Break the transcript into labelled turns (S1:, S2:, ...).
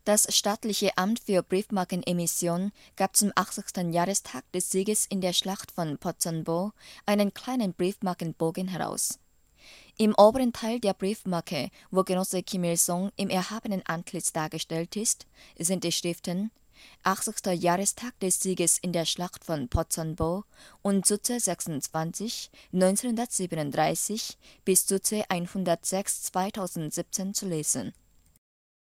S1: Das staatliche Amt für Briefmarkenemission gab zum 80. Jahrestag des Sieges in der Schlacht von Pozzuolo einen kleinen Briefmarkenbogen heraus. Im oberen Teil der Briefmarke, wo Genosse Kim Il-sung im erhabenen Antlitz dargestellt ist, sind die Schriften 80. Jahrestag des Sieges in der Schlacht von Pozzuolo und Suze 26, 1937 bis Suze 106, 2017 zu lesen.